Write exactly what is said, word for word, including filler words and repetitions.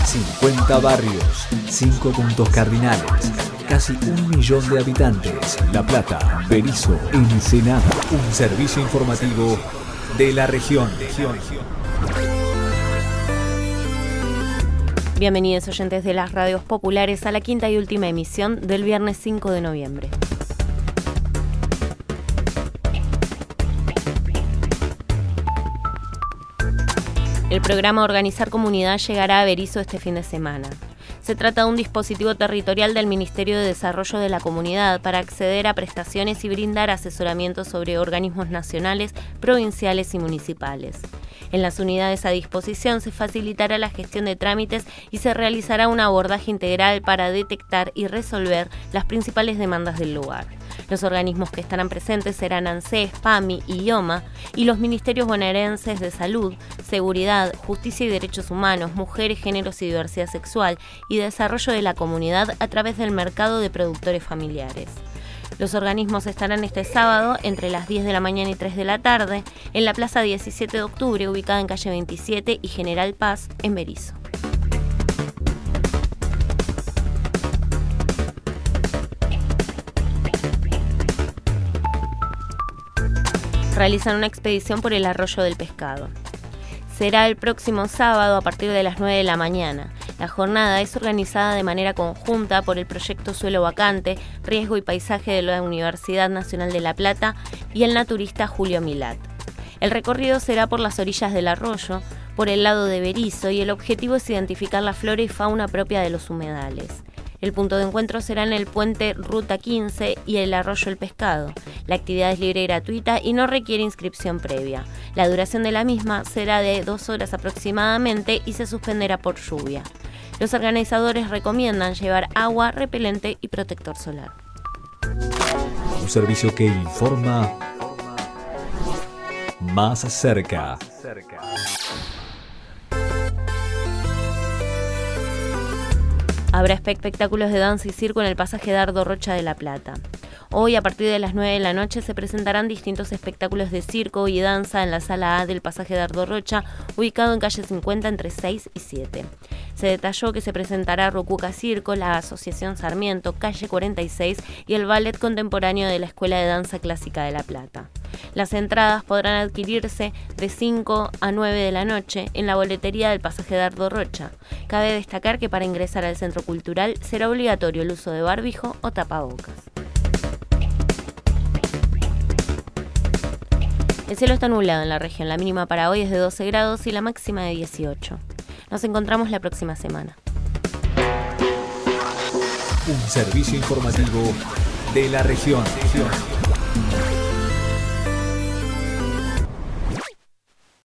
cincuenta barrios, cinco puntos cardinales, casi un millón de habitantes. La Plata, Berisso, Ensenada. Un servicio informativo de la región. Bienvenidos oyentes de las radios populares a la quinta y última emisión del viernes cinco de noviembre. El programa Organizar Comunidad llegará a Berisso este fin de semana. Se trata de un dispositivo territorial del Ministerio de Desarrollo de la Comunidad para acceder a prestaciones y brindar asesoramiento sobre organismos nacionales, provinciales y municipales. En las unidades a disposición se facilitará la gestión de trámites y se realizará un abordaje integral para detectar y resolver las principales demandas del lugar. Los organismos que estarán presentes serán ANSES, PAMI y IOMA y los ministerios bonaerenses de Salud, Seguridad, Justicia y Derechos Humanos, Mujeres, Géneros y Diversidad Sexual y Desarrollo de la Comunidad a través del mercado de productores familiares. Los organismos estarán este sábado entre las diez de la mañana y tres de la tarde en la Plaza diecisiete de octubre, ubicada en calle veintisiete y General Paz, en Berisso. Realizan una expedición por el Arroyo del Pescado. Será el próximo sábado a partir de las nueve de la mañana. La jornada es organizada de manera conjunta por el proyecto Suelo Vacante, Riesgo y Paisaje de la Universidad Nacional de La Plata y el naturista Julio Milat. El recorrido será por las orillas del arroyo, por el lado de Berisso, y el objetivo es identificar la flora y fauna propia de los humedales. El punto de encuentro será en el puente Ruta quince y el Arroyo El Pescado. La actividad es libre y gratuita y no requiere inscripción previa. La duración de la misma será de dos horas aproximadamente y se suspenderá por lluvia. Los organizadores recomiendan llevar agua, repelente y protector solar. Un servicio que informa más cerca. Habrá espectáculos de danza y circo en el pasaje Dardo Rocha de La Plata. Hoy, a partir de las nueve de la noche, se presentarán distintos espectáculos de circo y danza en la sala A del pasaje Dardo Rocha, ubicado en calle cincuenta entre seis y siete. Se detalló que se presentará Rocuca Circo, la Asociación Sarmiento, calle cuarenta y seis y el Ballet Contemporáneo de la Escuela de Danza Clásica de La Plata. Las entradas podrán adquirirse de cinco a nueve de la noche en la boletería del pasaje Dardo Rocha. Cabe destacar que para ingresar al centro cultural será obligatorio el uso de barbijo o tapabocas. El cielo está nublado en la región, la mínima para hoy es de doce grados y la máxima de dieciocho. Nos encontramos la próxima semana. Un servicio informativo de la región.